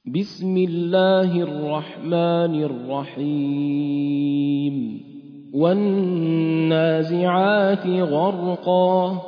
بسم الله الرحمن الرحيم والنازعات غرقا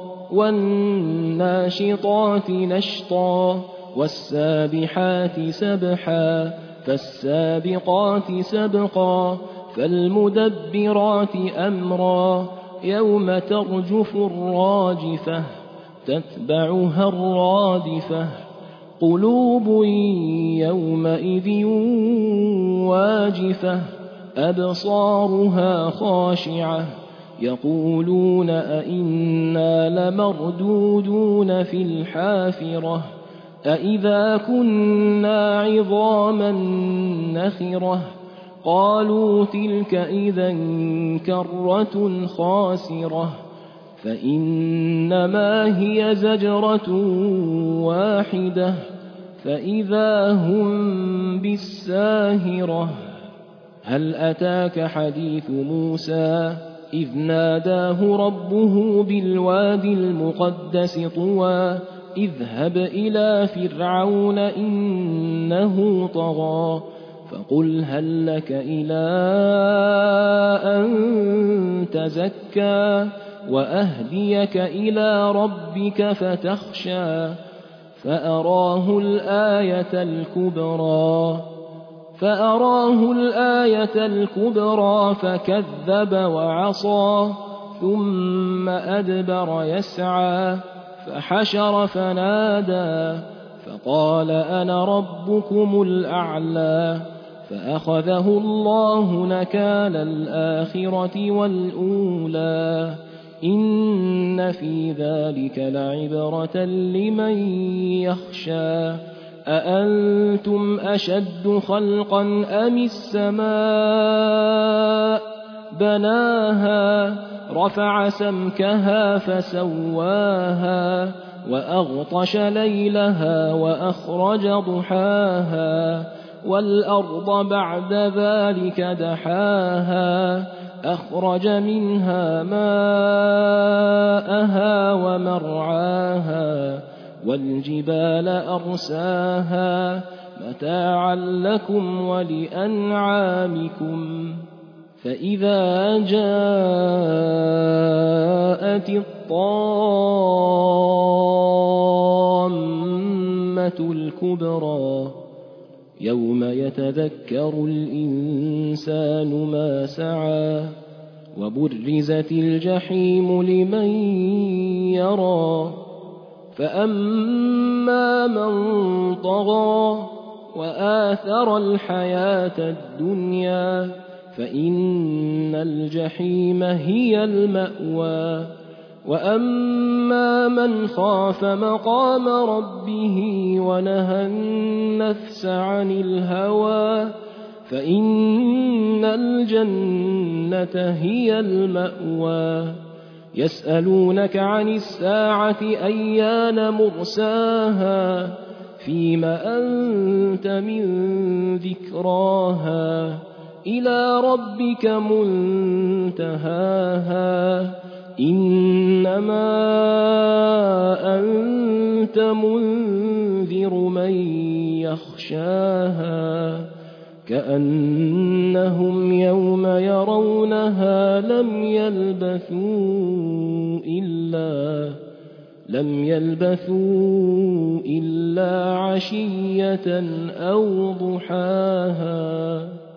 والناشطات نشطا والسابحات سبحا فالسابقات سبقا فالمدبرات أمرا يوم ترجف الراجفة تتبعها الرادفة قلوب يومئذ واجفة أبصارها خاشعة يقولون أئنا لمردودون في الحافرة أئذا كنا عظاما نخرة قالوا تلك إذا كرة خاسرة فإنما هي زجرة واحدة فإذا هم بالساهرة هل أتاك حديث موسى إذ ناداه ربه بالوادي المقدس طوى اذهب إلى فرعون إنه طغى فقل هل لك إلى أن تزكى وأهديك إلى ربك فتخشى فأراه الآية الكبرى فكذب وعصى ثم أدبر يسعى فحشر فنادى فقال أنا ربكم الأعلى فأخذه الله نكال الآخرة والأولى إن في ذلك لعبرة لمن يخشى أأنتم أشد خلقا أم السماء بناها رفع سمكها فسواها وأغطش ليلها وأخرج ضحاها والأرض بعد ذلك دحاها أخرج منها ماءها ومرعاها والجبال أرساها متاعا لكم ولأنعامكم فإذا جاءت الطامة الكبرى يوم يتذكر الإنسان ما سعى وبرزت الجحيم لمن يرى فأما من طغى وآثر الحياة الدنيا فإن الجحيم هي المأوى وأما من خاف مقام ربه ونهى النفس عن الهوى فإن الجنة هي المأوى يسألونك عن الساعة أيان مرساها فيم أنت من ذكراها إلى ربك منتهاها إنما أنت منذر من يخشاها كأنهم يوم يرونها لم يلبثوا إلا عشية أو ضحاها